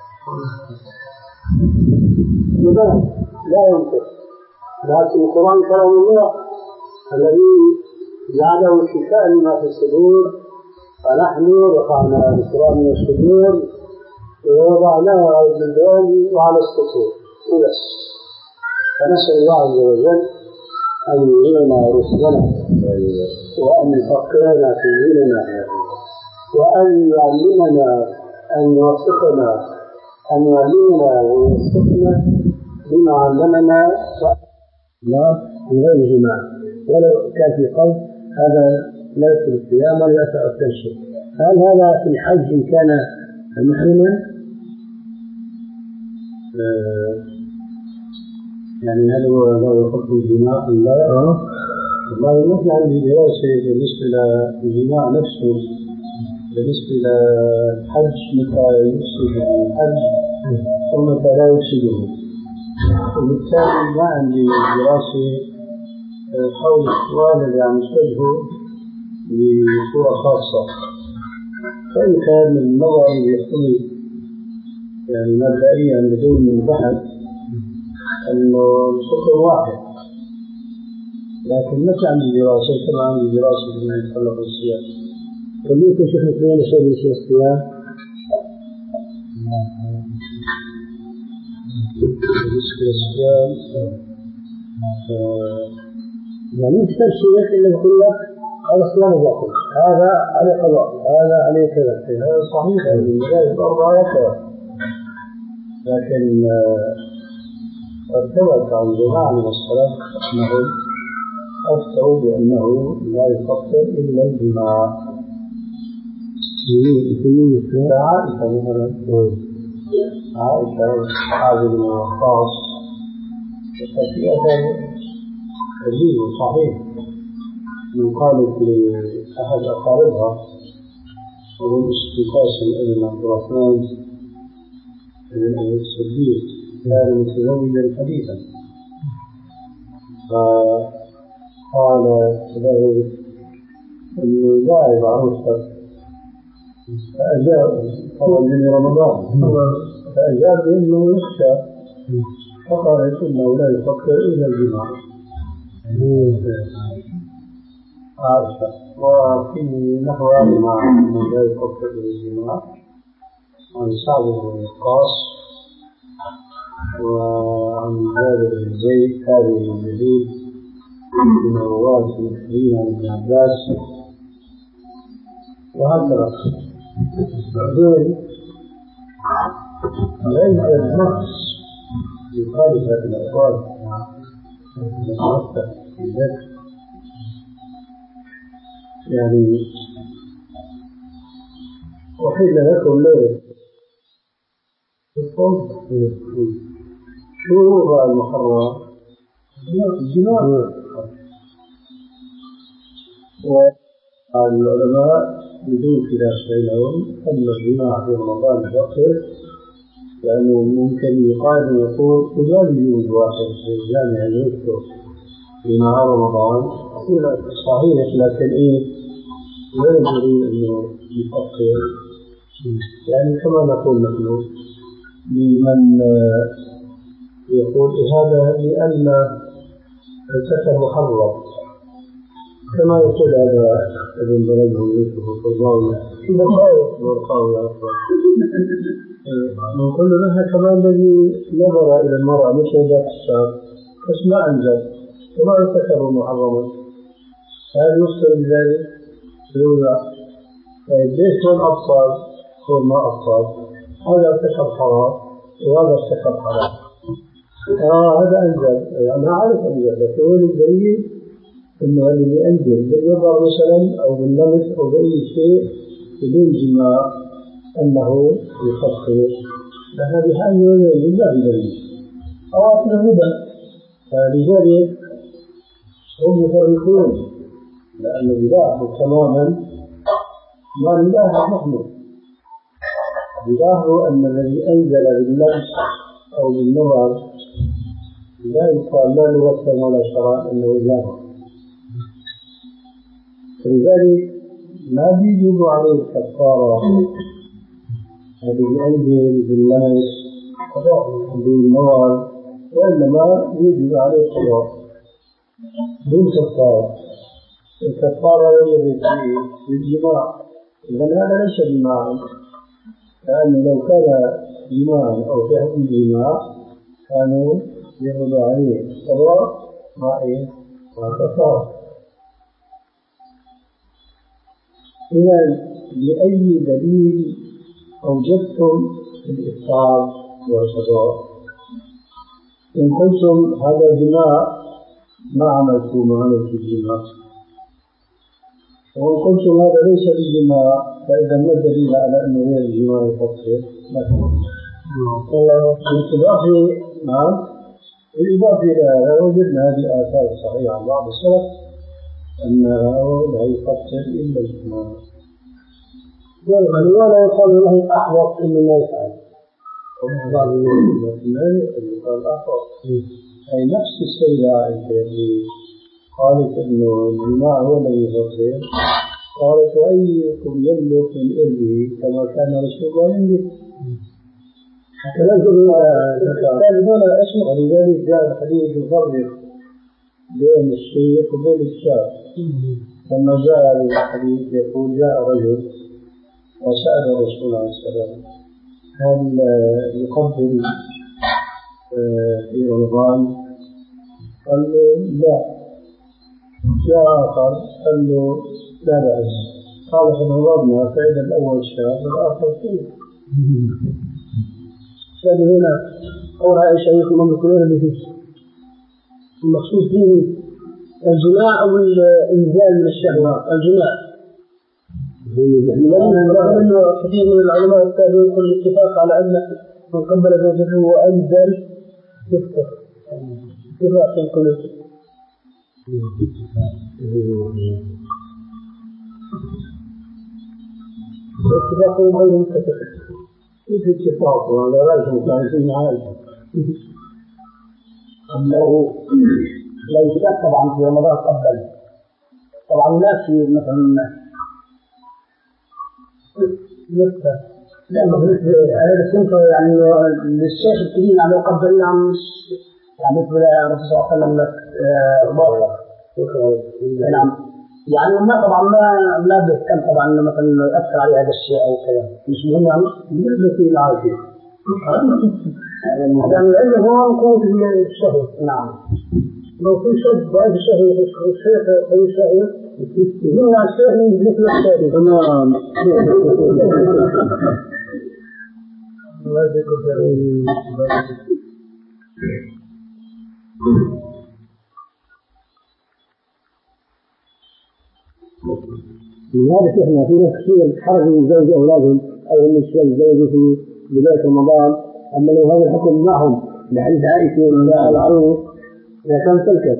لماذا؟ لا يمكن. لكن القرآن كلام الله الذي جعله شفاء لما في الصدور، فنحن رفعنا القرآن من الصدور ووضعناه على الجدران وعلى السطور وبس. فنسأل الله عز وجل أن يعيننا رشدنا وأن يفقهنا في ديننا وأن يعلمنا أن يوفقنا أن يعلمنا ويوفقنا بما علمنا لا من غير جماع، ولو كان في قلب هذا لا يدخل الصيام ولا يتأثر شيء. هل هذا في الحج إن كان محرما؟ آه يعني هل هو له حكم الجماع أم لا؟ أه والله ما في عندي دراسة بالنسبة للجماع نفسه، بالنسبة للحج متى يفسد الحج ومتى لا يفسده، وبالتالي ما عندي دراسة حول السؤال اللي عم يسأله بصورة خاصة. فإن كان النظر يقتضي يعني مبدئيا بدون بحث أنه الحكم واحد، لكن ما في عندي دراسة كما عندي دراسة بما يتعلق بالصيام. فممكن شيخ مثلين شيء بالنسبة للصيام؟ بالنسبة للصيام يعني أنت تمشي لك إلا بقول لك هذا صيام باطل، هذا عليه قضاء، هذا عليه كذا، هذا صحيح من جائز الأربعة وكذا. لكن قد ثبت عن جماعة من السلف أنهم أفتوا بأنه لا يفطر إلا الجماع. عائشة مثلا، عائشة عازل بن وقاص في أثر عجيب صحيح من قالت لأحد أقاربها وهو القاسم ابن عبد الرحمن بن الصديق كان متزوجا حديثا، فقال له انه لاعب عروسه فاجاب طبعا من رمضان فاجاب انه يخشى، فقالت انه لا يفكر الا الجماع عائشه. وفي نحو هذا مع انه لا يفكر الا الجماع عن سعد بن وقاص وعن جابر بن زيد تابعي بن يزيد من رواة المسلمين عن ابن عباس وهكذا. بعدين ليس النص يخالف هذه الأقوال المتوسط في ذلك، يعني وحيل لكم ليلة شو هو المحرم؟ الجماع. والعلماء بدون خلاف بينهم أن الجماع في رمضان يفطر، لأنه ممكن يقال ويقول إذا يوجد واحد في الجامع يذكر في نهار رمضان صحيح، لكن إيه غير يريد أنه يفطر. يعني كما نقول نحن لمن يقول هذا لأن السكر محرم كما يقول هذا ابن بلده يوسف القرضاوي القرضاوي نقول لها كمان الذي نظر إلى المرأة مثل ذات الشاب بس ما أنزل وما ارتكب محرما هل يفسر بذلك؟ لا. طيب ليش هون أبطال هون ما أبطال؟ هذا ارتكب حرام وهذا ارتكب حرام. آه هذا أنزل أنا عارف أنزل لكن هو الدليل إنه اللي أنزل بالنظر مثلا أو باللمس أو بأي شيء بدون جماع أنه يخفف فهذه حاجة لله دليل أو أصل الهدى. فلذلك هم يفرقون لأنه بداهه تماما ما بداهه نحن بداهه أن الذي أنزل باللمس أو بالنظر لا يقال لا لغة ولا شرع أنه إله. لذلك ما بيجب عليه الكفارة هذه أنزل باللمس بالنظر وإنما يجب عليه القضاء دون كفارة. الكفارة يجب بالجماع إذن هذا ليس جماعا لأنه لو كان جماعا أو في حكم الجماع كانوا يفرض عليه القضاء مع إيه؟ مع الكفارة. إذن بأي دليل أوجدتم الإفطار والقضاء؟ إن قلتم هذا جماع ما عملتم ما عملت الجماع، وإن قلتم هذا ليس بالجماع فإذا ما الدليل على أنه غير الجماع يفطر؟ مثلا بالإضافة نعم بالإضافة إلى هذا وجدنا هذه الآثار الصحيحة عن بعض السلف أنه لا يفطر إلا الجماع. ولا يقال له أحوط إنه ما يفعل بعض أي نفس السيدة عائشة اللي قالت إنه الجماع هو الذي يفطر قالت وأيكم يملك من إربه كما كان رسول الله يملك. ولذلك جاء الحديث يفرق بين الشيخ وبين الشاب. لما جاء الحديث يقول جاء رجل وسأل الرسول عليه السلام هل يقبل في رمضان؟ قال له لا. جاء آخر قال له لا بأس. قال فنظرنا فإذا الأول شاب والآخر فيه. فهذا هنا قول عائشة يكون مملكون به المقصود فيه الجماع أو الإنزال من الشهوة. الجماع رغم أنه كثير من العلماء كانوا يقول الاتفاق على أن من قبل زوجته وأنزل يفطر اتفاق يقول اتفاق غير متفق في اتفاق وهذا لا يمكن أن يكون عائشة أنه لا يشتغل طبعا في رمضان قبل طبعا لا في مثلا نفسه لأنه هذا كنت يعني للشيخ الكبير يعني قبل نعم يعني مثل الرسول صلى الله عليه وسلم بارك نعم يعني ما طبعا ما ما بيهتم طبعا مثلا يأثر عليه هذا الشيء أو كذا مش مهم يعني بالنسبة في العادي يعني العلم هو قوة الشهوة. نعم لو في شد بعد الشهوة الشيخ أو الشهوة من الشيخ من مثل الشهوة. تمام من هذا احنا في ناس كثير تحرج من زوج أولادهم أو من الزوج في بداية رمضان أما لو هذا الحكم معهم لحديث عائشة ولا العروس لا كان سلكت.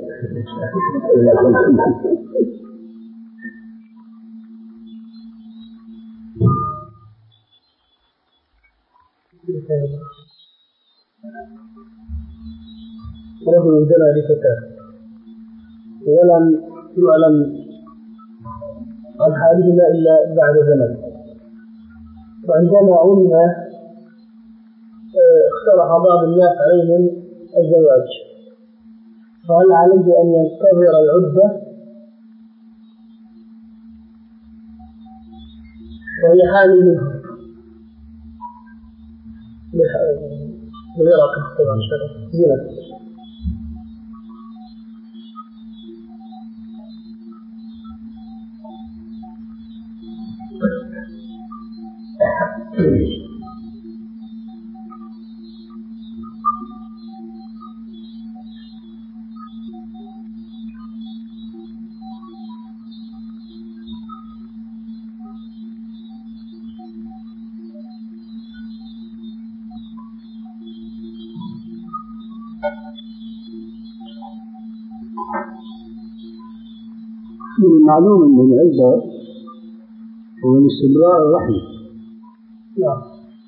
رجل زنى بفتاة ولم يعلم عن حالهما إلا بعد زمن وعندما علم اقترح بعض الناس عليهم الزواج فهل عليه أن ينتظر العدة وهي حامل منه بغيرك طبعا زينة معلوم أن العدة هو الاستمرار الرحمة. نعم.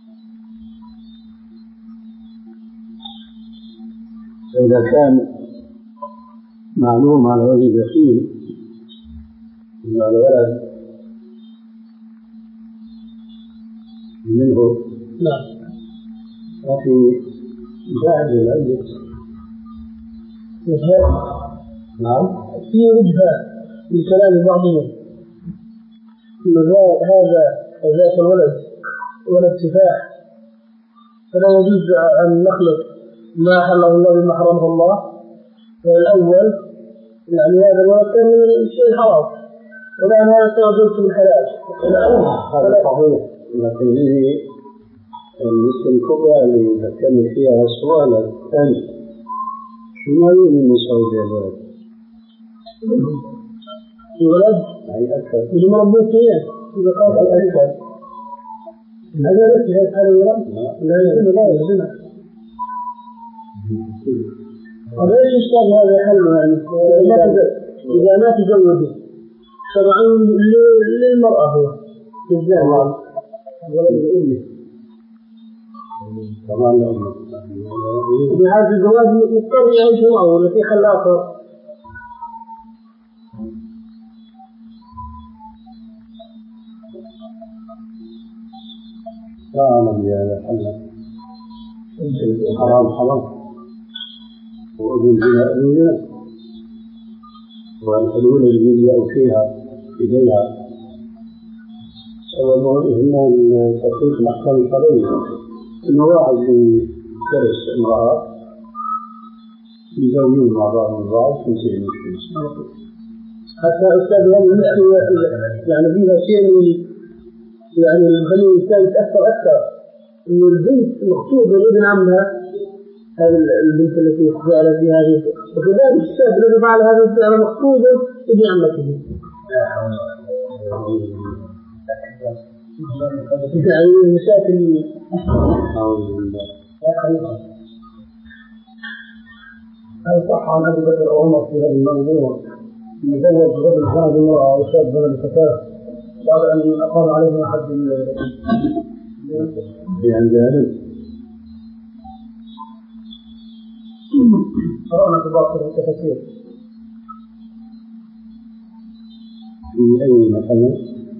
فإذا كان معلوم على وجه دخيل أن الولد منه نعم وفي جاهز العدة نعم في وجهة من كلام بعضهم إن هذا ذات الولد ولد سفاح فلا يجوز أن نخلق ما حله الله بما حرمه الله. فالأول يعني هذا الولد كان من الشيء الحرام والآن هذا توجدت بالحلال. هذا صحيح، لكن هذه المسألة الكبرى اللي ذكرنا فيها السؤال الثاني شو نوعين النساء الولد؟ الولد أي أكثر اللي مربوط فيه إذا قال الأكثر هذا ليس هذا الحال الولد لا يزن لا يزن هذا إيش إشكال هذا حل يعني إذا ما تزوجه شرعا للمرأة هو بالزمان ولد لأمه طبعا لأمه بهذا الزواج مضطر يعيش معه والتي خلاقه لا أعلم بهذا حل حرام حرام وأبو الزنا أبو والحلول التي يلجأ فيها إليها سبب إهمال تطبيق الأحكام الشرعية. إنه واحد يدرس امرأة يزوجون مع بعض البعض في سبيل المشكلة. حتى أستاذ هذه المشكلة يعني فيها شيء يعني يخلي الإنسان يتأثر أكثر إن البنت مخطوبة لابن عمها هذه البنت التي فعلت في هذه وكذلك الشاب الذي فعل هذه الفعل مخطوبة لابن عمته. يعني المشاكل هل صح عن أبي بكر أو عمر في هذه المنظومة يزوج رجل هذه المرأة أو شاب هذا الفتاة بعد أن أقام عليهم حد يعني ذلك قرأنا في بعض التفاسير في أي مثلا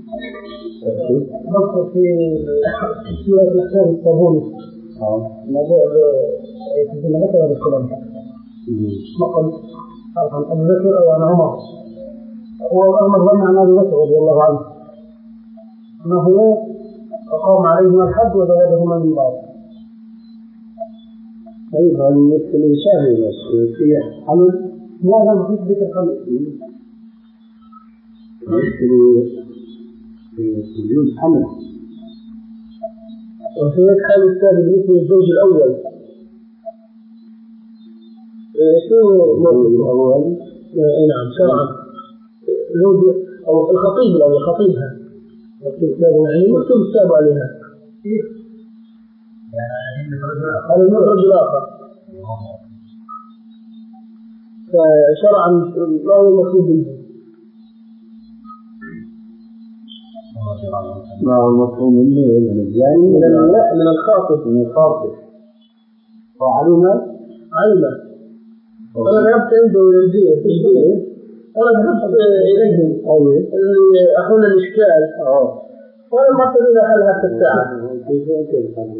نص في سورة الأحكام الصابوني موضوع يتزن ذكر هذا الكلام نقل عن أبي بكر أو عن عمر وعمر ظن عن أبي بكر رضي الله عنه أنه أقام عليهما الحد وزوجهما من بعض. أيضا مثل إنسان بس في حمل لا لا ما فيش ذكر حمل مثل وجود حمل وفي الحال الثاني مثل الزوج الأول شو الزوج الأول نعم شرعا زوج أو الخطيب الأول خطيبها مكتوب كتاب عليها هذا من رجل آخر فشرعا ما هو المطلوب منه ما هو المطلوب منه من الجاني لا من الخاطب من الخاطب وعلم علم أنا ذهبت عنده للبيع في البيع أنا ذهبت إليهم اللي أحل الإشكال وأنا ما أستطيع حل حتى الساعة كيف يمكن هذا؟ لا، مشكلة كبيرة.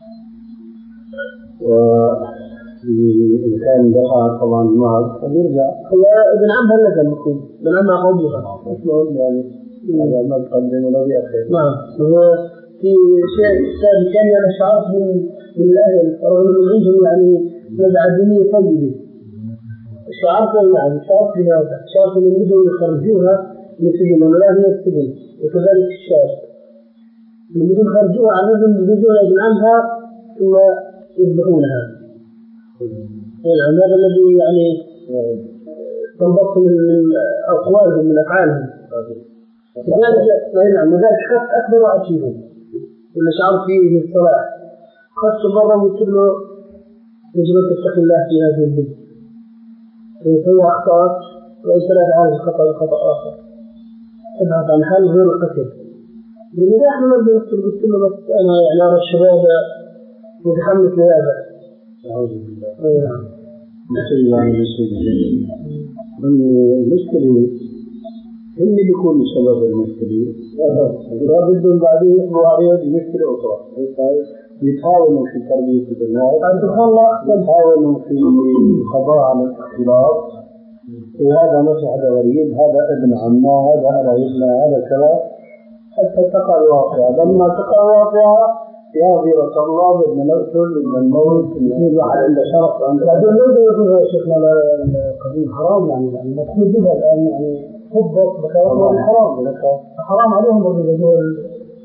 وإن كان دفع طبعا المهر فبيرجع. هو ابن عمها لازم يكون ابن عمها قومها أصلا يعني هذا ما تقدم ولا بيأخر. نعم. هو في شيء ثابت كان أنا شعرت من من الأهل رغم من عندهم يعني مزعة دينية طيبة. شعرت يعني شعرت بهذا شعرت من المدن يخرجوها من السجن ولا من السجن وكذلك الشاب المدن خرجوها عن المدن يزوجوها ابن عمها ثم يذبحونها. يعني هذا الذي يعني تنبط من أقوالهم من أفعالهم. لذلك نعم لذلك خف أكبر وأشيهم اللي شعرت فيه الصلاح خف مرة وقلت له يجب أن تتقي الله في هذه البلد. هو أخطأت وليس لا تعالج خطأ خطأ آخر ابحث عن حل غير القتل. لذلك احنا ما بنقتل قلت له بس أنا يعني أرى الشباب متحمس لهذا. أعوذ بالله. نسأل عن المسلمين. المشكلة اللي بيكون سبب المشكلة لا بدهم بعدين يحضروا عليها بمشكلة أخرى. يتعاونوا في تربية البنات، يتعاونوا في القضاء على الاختلاط. وهذا مش هذا غريب، هذا ابن عمنا، هذا قرايبنا، هذا كذا، حتى تقع الواقعة. لما تقع الواقعة يا غيرة الله بدنا نقتل بدنا نموت نصير واحد عنده شرف عنده. بعدين لو يقول يا شيخنا القديم حرام يعني يعني مدخول بها الآن يعني خبط بكرة حرام لك حرام عليهم برضه يقول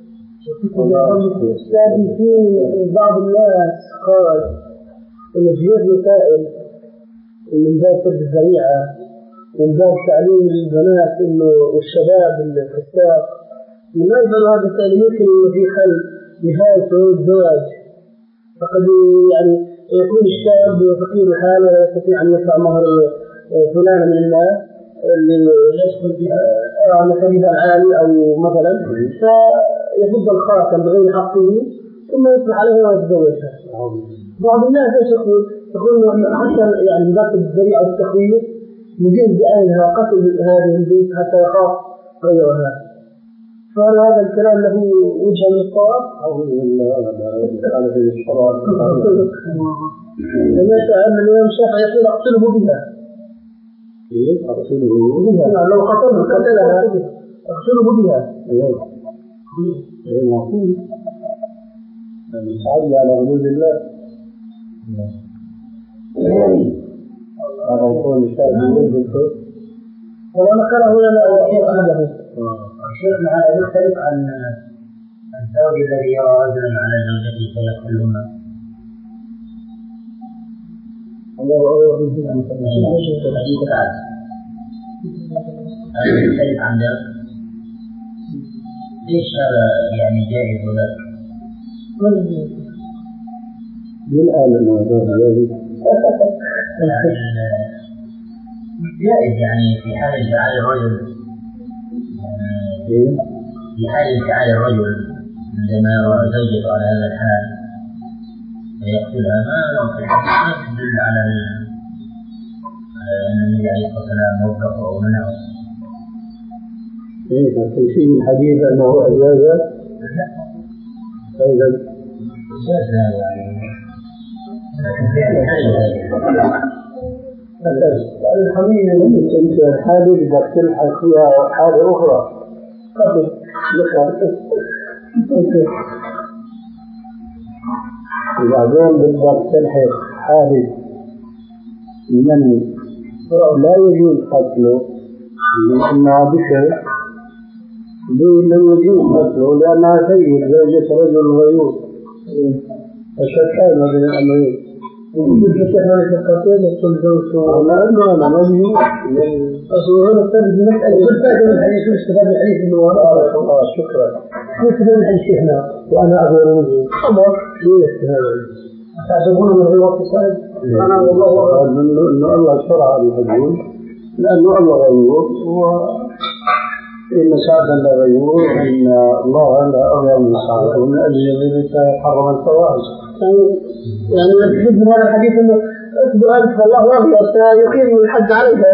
الأستاذ في بعض الناس قال إن في وسائل من باب سد الذريعة من باب تعليم البنات إنه والشباب الفساق لما يفعلوا هذا السائل يمكن إنه في حل نهاية الزواج. فقد يعني يكون الشاب فقير الحال ولا يستطيع أن يدفع مهر فلان من الناس اللي يدخل بها على سبيل العالي أو مثلا فيفض الخاتم بغير حقه ثم يصبح عليه ويتزوجها. بعض الناس يقول يقول حتى يعني ذات الذريعة والتخويف يجيز بأهلها قتل هذه البنت حتى يخاف غيرها. فهل هذا الكلام له وجه من الصواب؟ أو على هذه الشرائع لما يتعلم اليوم الشافعي يقول أقتله بها. إيه أقتله بها؟ لو قتله قتلها أقتله بها. أيوه. إيه معقول. سعدي على حدود الله. هذا يكون الشافعي يوجد. وما كره لنا الشيخ أهله. شيخنا هذا يختلف عن الزوج الذي يرى رجلا على زوجته فيقتلهما. الله أعلم. حديث العز. هذا يختلف عن ذلك. ليش هذا يعني جائز ولا؟ من قال إنه هذا جائز؟ جائز يعني في حال انفعال الرجل. في حال انفعال الرجل عندما يرى زوجته على هذا الحال فيقتلها ما لو في الحديث يدل على أن النبي عليه الصلاة والسلام وقفه أو منعه. إيه لكن في الحديث أنه أجاز فإذا أجاز يعني لكن في حال الحمية أنت الحادث بدك تلحق فيها حاجة أخرى قبل لك وبعدين بدك تلحق حادث من لا يجوز قتله لأنها بشر لم يجوز قتله لأنها سيد زوجة رجل غيور فشتان بين الأمرين. وكل شيء هذا القتيل يقول زوجته لا أنه أنا ما بيجي أصلا نستفيد من كل فائدة من الحديث والاستفادة من الحديث إنه آه شكرا نستفيد من الحديث هنا وأنا أقول وجهي أمر ليش هذا تعتبرون من غير وقت صائب أنا والله أعلم إنه الله شرع الحدود لأنه الله غيور وإن سعدا لا غيور إن الله لا أغير من سعده ومن أجل ذلك حرم الفواحش. يعني نستفيد من هذا الحديث إنه أسبوع ألف والله أغير سيقيم الحد عليها.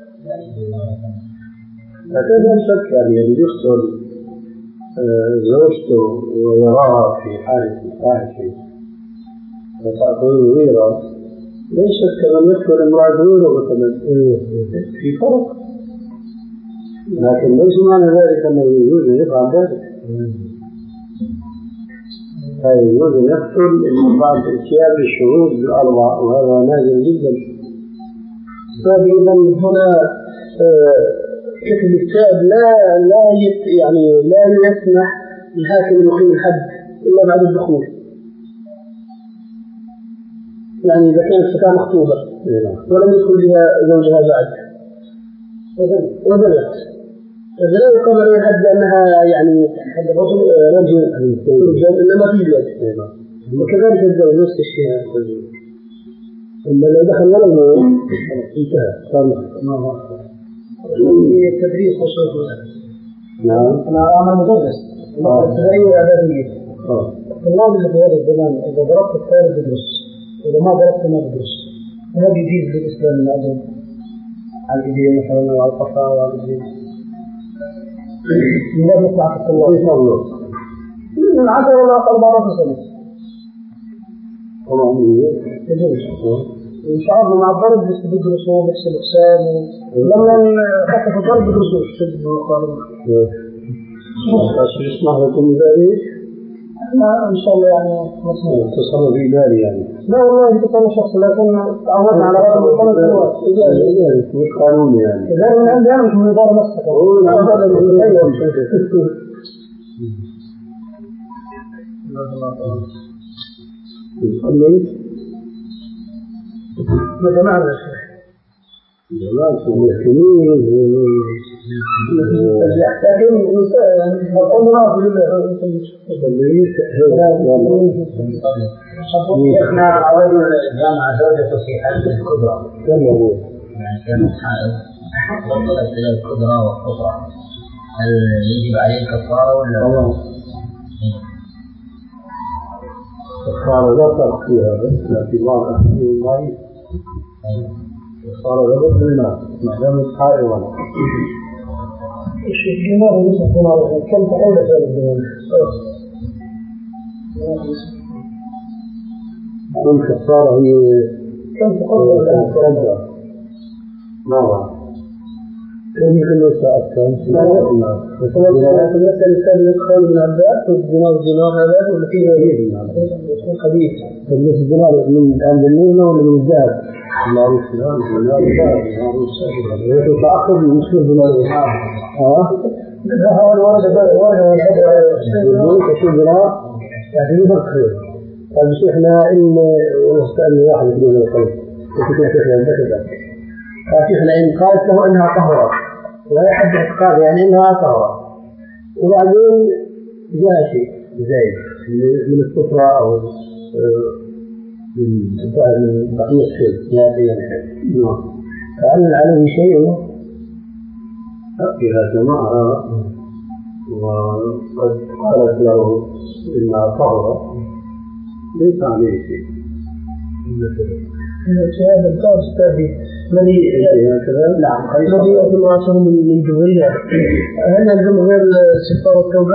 هكذا الشك يعني اللي يقتل زوجته ويراها في حالة الفاحشة وتأكل غيره ليس كمن يدخل امرأة غيره مثلا في فرق، لكن ليس معنى ذلك أنه يجوز أن يفعل ذلك. يجوز أن يقتل بعض الاتيان بالشهود الأربع، وهذا نادر جدا. فإذا هنا كتب الكتاب لا لا يعني لا يسمح للحاكم يقيم الحد إلا بعد الدخول، يعني إذا كانت فتاة مخطوبة ولم يدخل بها زوجها بعد وذلت إذا لا يقام عليه الحد لأنها يعني رجل رجل إنما في اليد، وكذلك الزوج نفس الشيء. أما لو دخل ولد انتهى صار محكم. في التدريس خصوصا نعم أنا أعمل مدرس تغير إعدادية الطلاب اللي في هذا الزمان إذا ضربت الطالب يدرس، إذا ما ضربت ما يدرس، هذا يجيز للإسلام من أجل على الإيدين مثلا وعلى القفا وعلى الإيدين من باب مصلحة الطلاب يصلوا من عشر ولا أقل مرة في سنة طبعا يجوز إن شاء الله مع الضرب يستفيد الرسوم يحسن الحسام ولما خطف الضرب بالرسوم شد وقارب بس يسمح لكم ذلك؟ لا إن شاء الله يعني تصرف في بالي يعني لا والله أنت صار شخص لكن تعودنا على هذا الطلب الوقت مش قانوني يعني إذا من عندي أنا مش من إدارة مسكة هو هذا اللي يصلي ما جمعنا يا شيخ جماعة المسلمين اللي يحتاجون النساء يعني أقول ما أقول له احنا عودنا الجامعة زوجته في حالة الكبرى يعني كانت حائض وصلت إلى الكبرى والقصرى، هل يجب عليه كفارة ولا؟ كفارة لا فرق فيها بس باعتبار أهلية ضعيف. كفارة لا بد منها ما دامت حائضة. الشيخ لماذا يصف دماغه؟ كم تحول هذا الدماغ؟ كل كفارة هي كم تقدر الأنفرادة ماذا؟ كم يمكن يساعد كم؟ لا لا مثلا المسألة الثانية يدخل من عباس والدماغ الدماغ هذا ولا فيه غير يكون خبيث بالنسبة للدماغ من عند النيمة ولا من الذهب؟ معروف الآن من هذا الذهب معروف سائل يتعقب من مشكلة دماغ ها؟ هذا الورد ورد يقول كشيء دماغ يعني يفرق خير. طيب شيخنا إن وستألني واحد من القلب وكيف شيخنا الذكر شيخنا إن قالت له أنها طهرة ولا يحد اعتقاد يعني أنها طهرة وبعدين جاء شيء زايد من السفرة أو من بقية شيء يا نعم فعل عليه شيء فيها جماعة وقد قالت له إنها طهرة ليس عليه شيء. هذا الكاس الثاني الذي نعم الذي يأتي معاشر من الجمهورية هل نلزم غير استغفار التوبة؟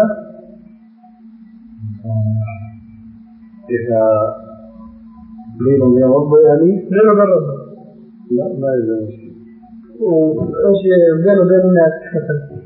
إذا ليل يغض يعني ليل يغض لا ما يلزم شيء وإيش بينه وبين الناس مثلا